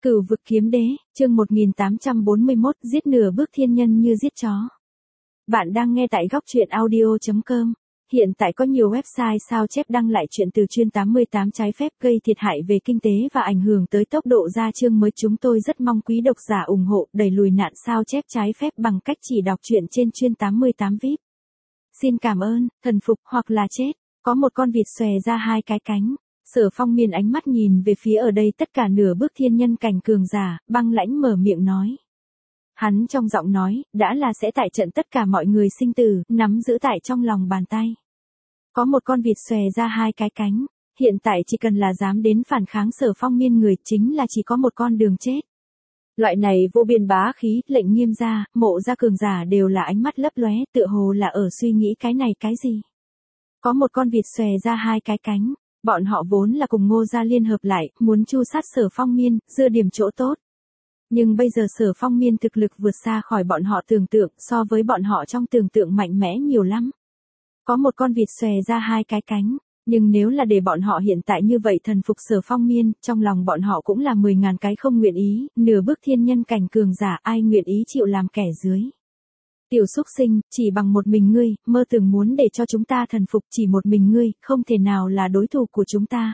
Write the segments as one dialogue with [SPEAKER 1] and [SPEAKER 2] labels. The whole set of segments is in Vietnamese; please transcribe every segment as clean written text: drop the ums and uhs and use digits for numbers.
[SPEAKER 1] Cửu vực kiếm đế, chương 1841, giết nửa bước thiên nhân như giết chó. Bạn đang nghe tại góc truyện audio.com. Hiện tại có nhiều website sao chép đăng lại chuyện từ chuyên 88 trái phép gây thiệt hại về kinh tế và ảnh hưởng tới tốc độ ra chương mới. Chúng tôi rất mong quý độc giả ủng hộ đẩy lùi nạn sao chép trái phép bằng cách chỉ đọc truyện trên chuyên 88 VIP. Xin cảm ơn, thần phục hoặc là chết. Có một con vịt xòe ra hai cái cánh. Sở Phong Miên ánh mắt nhìn về phía ở đây tất cả nửa bước thiên nhân cảnh cường giả, băng lãnh mở miệng nói. Hắn trong giọng nói, đã là sẽ tại trận tất cả mọi người sinh tử, nắm giữ tại trong lòng bàn tay. Có một con vịt xòe ra hai cái cánh, hiện tại chỉ cần là dám đến phản kháng Sở Phong Miên người chính là chỉ có một con đường chết. Loại này vô biên bá khí, lệnh nghiêm gia, mộ gia cường giả đều là ánh mắt lấp lóe, tựa hồ là ở suy nghĩ cái này cái gì. Có một con vịt xòe ra hai cái cánh. Bọn họ vốn là cùng Ngô gia liên hợp lại, muốn chu sát Sở Phong Miên, dưa điểm chỗ tốt. Nhưng bây giờ Sở Phong Miên thực lực vượt xa khỏi bọn họ tưởng tượng, so với bọn họ trong tưởng tượng mạnh mẽ nhiều lắm. Có một con vịt xòe ra hai cái cánh, nhưng nếu là để bọn họ hiện tại như vậy thần phục Sở Phong Miên, trong lòng bọn họ cũng là 10.000 cái không nguyện ý, nửa bước thiên nhân cảnh cường giả ai nguyện ý chịu làm kẻ dưới. Tiểu xúc sinh, chỉ bằng một mình ngươi, mơ tưởng muốn để cho chúng ta thần phục chỉ một mình ngươi, không thể nào là đối thủ của chúng ta.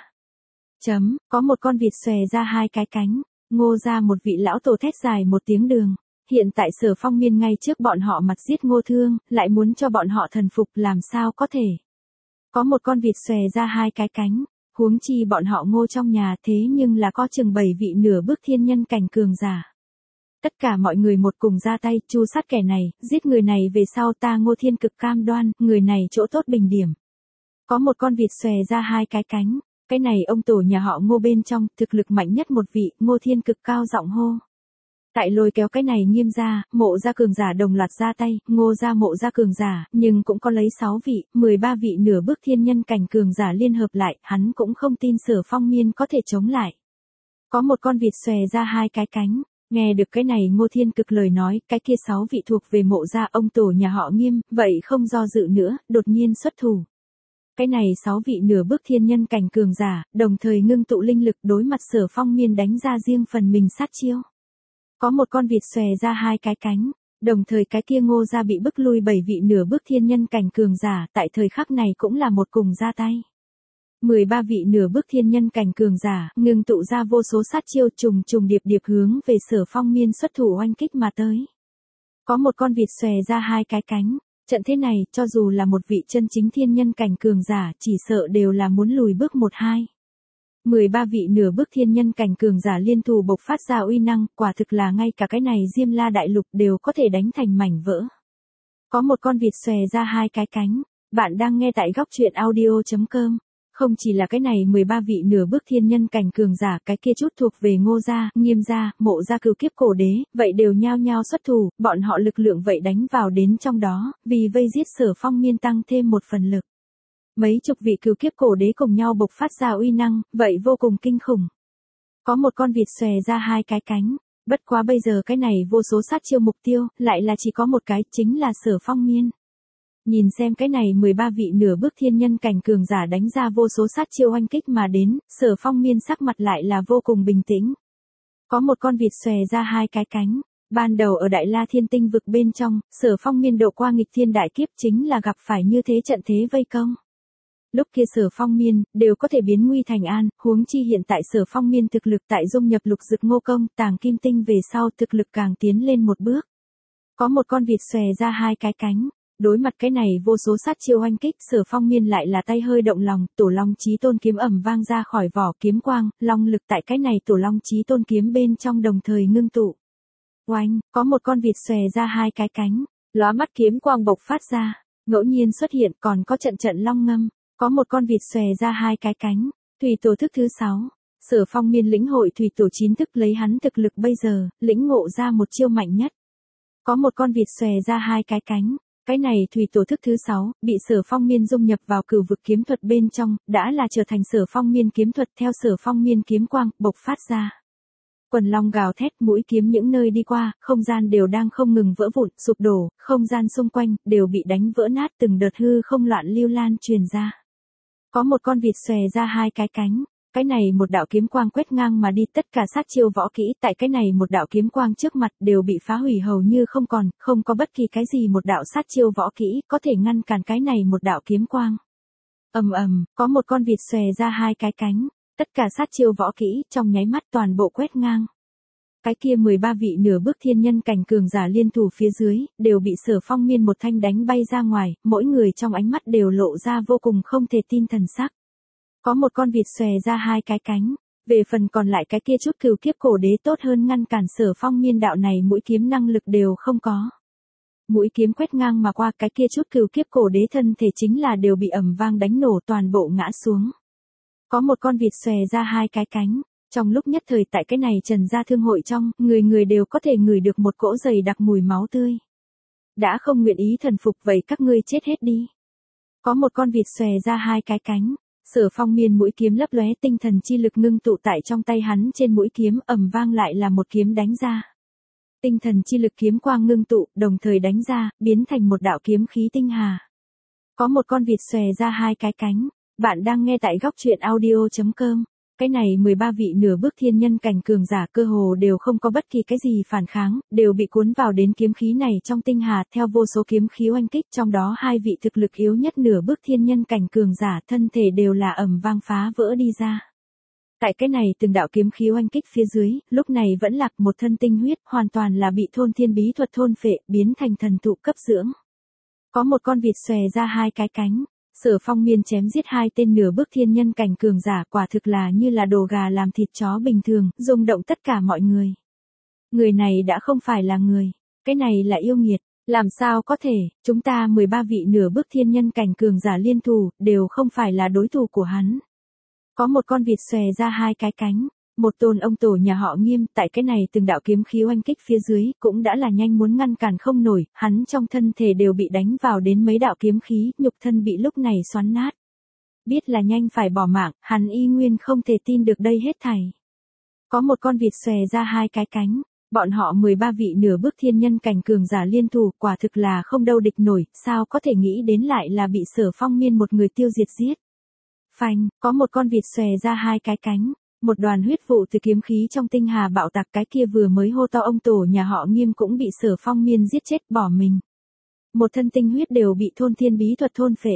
[SPEAKER 1] Có một con vịt xòe ra hai cái cánh, Ngô ra một vị lão tổ thét dài một tiếng đường. Hiện tại Sở Phong Miên ngay trước bọn họ mặt giết Ngô Thương, lại muốn cho bọn họ thần phục làm sao có thể. Có một con vịt xòe ra hai cái cánh, huống chi bọn họ Ngô trong nhà thế nhưng là có chừng 7 vị nửa bước thiên nhân cảnh cường giả. Tất cả mọi người một cùng ra tay, chu sát kẻ này, giết người này về sau ta Ngô Thiên cực cam đoan, người này chỗ tốt bình điểm. Có một con vịt xòe ra hai cái cánh, cái này ông tổ nhà họ Ngô bên trong, thực lực mạnh nhất một vị, Ngô Thiên cực cao giọng hô. Tại lôi kéo cái này nghiêm ra, mộ gia cường giả đồng loạt ra tay, Ngô gia mộ gia cường giả, nhưng cũng có lấy 6 vị, 13 vị nửa bước thiên nhân cảnh cường giả liên hợp lại, hắn cũng không tin Sở Phong Miên có thể chống lại. Có một con vịt xòe ra hai cái cánh. Nghe được cái này Ngô Thiên cực lời nói, cái kia 6 vị thuộc về mộ gia ông tổ nhà họ Nghiêm, vậy không do dự nữa, đột nhiên xuất thủ. Cái này 6 vị nửa bước thiên nhân cảnh cường giả, đồng thời ngưng tụ linh lực đối mặt Sở Phong Miên đánh ra riêng phần mình sát chiêu. Có một con vịt xòe ra hai cái cánh, đồng thời cái kia Ngô gia bị bức lui 7 vị nửa bước thiên nhân cảnh cường giả, tại thời khắc này cũng là một cùng ra tay. 13 vị nửa bước thiên nhân cảnh cường giả, ngưng tụ ra vô số sát chiêu trùng trùng điệp điệp hướng về Sở Phong Miên xuất thủ oanh kích mà tới. Có một con vịt xòe ra hai cái cánh, trận thế này, cho dù là một vị chân chính thiên nhân cảnh cường giả, chỉ sợ đều là muốn lùi bước 1-2. 13 vị nửa bước thiên nhân cảnh cường giả liên thủ bộc phát ra uy năng, quả thực là ngay cả cái này Diêm La đại lục đều có thể đánh thành mảnh vỡ. Có một con vịt xòe ra hai cái cánh, bạn đang nghe tại góc truyện audio.com. Không chỉ là cái này 13 vị nửa bước thiên nhân cảnh cường giả, cái kia chút thuộc về Ngô gia, Nghiêm gia, mộ gia cửu kiếp cổ đế, vậy đều nhao nhao xuất thủ, bọn họ lực lượng vậy đánh vào đến trong đó, vì vây giết Sở Phong Miên tăng thêm một phần lực. Mấy chục vị cửu kiếp cổ đế cùng nhau bộc phát ra uy năng, vậy vô cùng kinh khủng. Có một con vịt xòe ra hai cái cánh, bất quá bây giờ cái này vô số sát chiêu mục tiêu, lại là chỉ có một cái, chính là Sở Phong Miên. Nhìn xem cái này 13 vị nửa bước thiên nhân cảnh cường giả đánh ra vô số sát chiêu oanh kích mà đến, Sở Phong Miên sắc mặt lại là vô cùng bình tĩnh. Có một con vịt xòe ra hai cái cánh, ban đầu ở Đại La Thiên Tinh vực bên trong, Sở Phong Miên độ qua nghịch thiên đại kiếp chính là gặp phải như thế trận thế vây công. Lúc kia Sở Phong Miên, đều có thể biến nguy thành an, huống chi hiện tại Sở Phong Miên thực lực tại dung nhập lục dực ngô công, tàng kim tinh về sau thực lực càng tiến lên một bước. Có một con vịt xòe ra hai cái cánh. Đối mặt cái này vô số sát chiêu oanh kích, Sở Phong Miên lại là tay hơi động lòng, Tổ Long Chí Tôn kiếm ầm vang ra khỏi vỏ kiếm quang, long lực tại cái này Tổ Long Chí Tôn kiếm bên trong đồng thời ngưng tụ. Oanh, có một con vịt xòe ra hai cái cánh, lóa mắt kiếm quang bộc phát ra, ngẫu nhiên xuất hiện còn có trận trận long ngâm, có một con vịt xòe ra hai cái cánh, thủy tổ thức thứ 6. Sở Phong Miên lĩnh hội thủy tổ 9 thức lấy hắn thực lực bây giờ, lĩnh ngộ ra một chiêu mạnh nhất. Có một con vịt xòe ra hai cái cánh. Cái này thủy tổ thức thứ 6, bị Sở Phong Miên dung nhập vào cửu vực kiếm thuật bên trong, đã là trở thành Sở Phong Miên kiếm thuật theo Sở Phong Miên kiếm quang, bộc phát ra. Quần long gào thét, mũi kiếm những nơi đi qua, không gian đều đang không ngừng vỡ vụn, sụp đổ, không gian xung quanh, đều bị đánh vỡ nát từng đợt hư không loạn lưu lan truyền ra. Có một con vịt xòe ra hai cái cánh, Cái này một đạo kiếm quang quét ngang mà đi, tất cả sát chiêu võ kỹ tại cái này một đạo kiếm quang trước mặt đều bị phá hủy hầu như không còn, không có bất kỳ cái gì một đạo sát chiêu võ kỹ có thể ngăn cản cái này một đạo kiếm quang. Ầm ầm, có một con vịt xòe ra hai cái cánh, tất cả sát chiêu võ kỹ trong nháy mắt toàn bộ quét ngang. Cái kia 13 vị nửa bước thiên nhân cảnh cường giả liên thủ phía dưới, đều bị Sở Phong Miên một thanh đánh bay ra ngoài, mỗi người trong ánh mắt đều lộ ra vô cùng không thể tin thần sắc. Có một con vịt xòe ra hai cái cánh, về phần còn lại cái kia chút cửu kiếp cổ đế tốt hơn ngăn cản Sở Phong Miên đạo này mũi kiếm năng lực đều không có. Mũi kiếm quét ngang mà qua, cái kia chút cửu kiếp cổ đế thân thể chính là đều bị ầm vang đánh nổ toàn bộ ngã xuống. Có một con vịt xòe ra hai cái cánh, trong lúc nhất thời tại cái này Trần gia thương hội trong, người người đều có thể ngửi được một cỗ dày đặc mùi máu tươi. Đã không nguyện ý thần phục vậy các ngươi chết hết đi. Có một con vịt xòe ra hai cái cánh, Sở Phong Miên mũi kiếm lấp lóe, tinh thần chi lực ngưng tụ tại trong tay hắn, trên mũi kiếm ầm vang lại là một kiếm đánh ra. Tinh thần chi lực kiếm quang ngưng tụ, đồng thời đánh ra, biến thành một đạo kiếm khí tinh hà. Có một con vịt xòe ra hai cái cánh, bạn đang nghe tại góc truyện audio.com. Cái này 13 vị nửa bước thiên nhân cảnh cường giả cơ hồ đều không có bất kỳ cái gì phản kháng, đều bị cuốn vào đến kiếm khí này trong tinh hà, theo vô số kiếm khí oanh kích, trong đó hai vị thực lực yếu nhất nửa bước thiên nhân cảnh cường giả thân thể đều là ầm vang phá vỡ đi ra. Tại cái này từng đạo kiếm khí oanh kích phía dưới, lúc này vẫn lạc một thân tinh huyết, hoàn toàn là bị thôn thiên bí thuật thôn phệ, biến thành thần thụ cấp dưỡng. Có một con vịt xòe ra hai cái cánh, Sở Phong Miên chém giết hai tên nửa bước thiên nhân cảnh cường giả, quả thực là như là đồ gà làm thịt chó bình thường, rung động tất cả mọi người. Người này đã không phải là người, cái này là yêu nghiệt, làm sao có thể, chúng ta 13 vị nửa bước thiên nhân cảnh cường giả liên thủ, đều không phải là đối thủ của hắn. Có một con vịt xòe ra hai cái cánh, một tôn ông tổ nhà họ Nghiêm, tại cái này từng đạo kiếm khí oanh kích phía dưới, cũng đã là nhanh muốn ngăn cản không nổi, hắn trong thân thể đều bị đánh vào đến mấy đạo kiếm khí, nhục thân bị lúc này xoắn nát. Biết là nhanh phải bỏ mạng, hắn y nguyên không thể tin được đây hết thảy. Có một con vịt xòe ra hai cái cánh, bọn họ 13 vị nửa bước thiên nhân cảnh cường giả liên thủ, quả thực là không đâu địch nổi, sao có thể nghĩ đến lại là bị Sở Phong Miên một người tiêu diệt giết. Phanh, có một con vịt xòe ra hai cái cánh, một đoàn huyết vụ từ kiếm khí trong tinh hà bạo tạc, cái kia vừa mới hô to ông tổ nhà họ Nghiêm cũng bị Sở Phong Miên giết chết bỏ mình. Một thân tinh huyết đều bị thôn thiên bí thuật thôn phệ.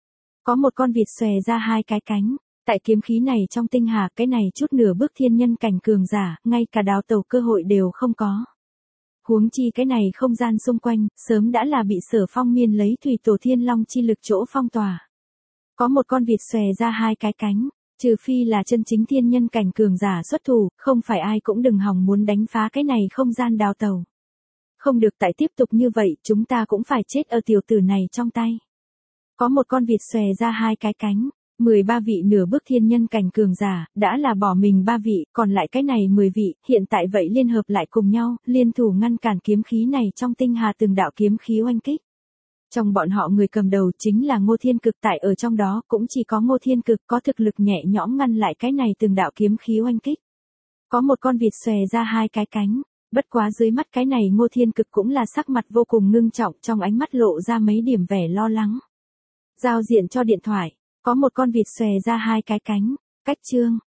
[SPEAKER 1] Có một con vịt xòe ra hai cái cánh, tại kiếm khí này trong tinh hà, cái này chút nửa bước thiên nhân cảnh cường giả, ngay cả đào tẩu cơ hội đều không có. Huống chi cái này không gian xung quanh, sớm đã là bị Sở Phong Miên lấy thủy tổ thiên long chi lực chỗ phong tỏa. Có một con vịt xòe ra hai cái cánh, trừ phi là chân chính thiên nhân cảnh cường giả xuất thủ, không phải ai cũng đừng hòng muốn đánh phá cái này không gian đào tẩu. Không được, tại tiếp tục như vậy, chúng ta cũng phải chết ở tiểu tử này trong tay. Có một con vịt xòe ra hai cái cánh, 13 vị nửa bước thiên nhân cảnh cường giả, đã là bỏ mình 3 vị, còn lại cái này 10 vị, hiện tại vậy liên hợp lại cùng nhau, liên thủ ngăn cản kiếm khí này trong tinh hà từng đạo kiếm khí oanh kích. Trong bọn họ người cầm đầu chính là Ngô Thiên Cực, tại ở trong đó cũng chỉ có Ngô Thiên Cực có thực lực nhẹ nhõm ngăn lại cái này từng đạo kiếm khí oanh kích. Có một con vịt xòe ra hai cái cánh, bất quá dưới mắt cái này Ngô Thiên Cực cũng là sắc mặt vô cùng ngưng trọng, trong ánh mắt lộ ra mấy điểm vẻ lo lắng. Giao diện cho điện thoại, có một con vịt xòe ra hai cái cánh, cách chương.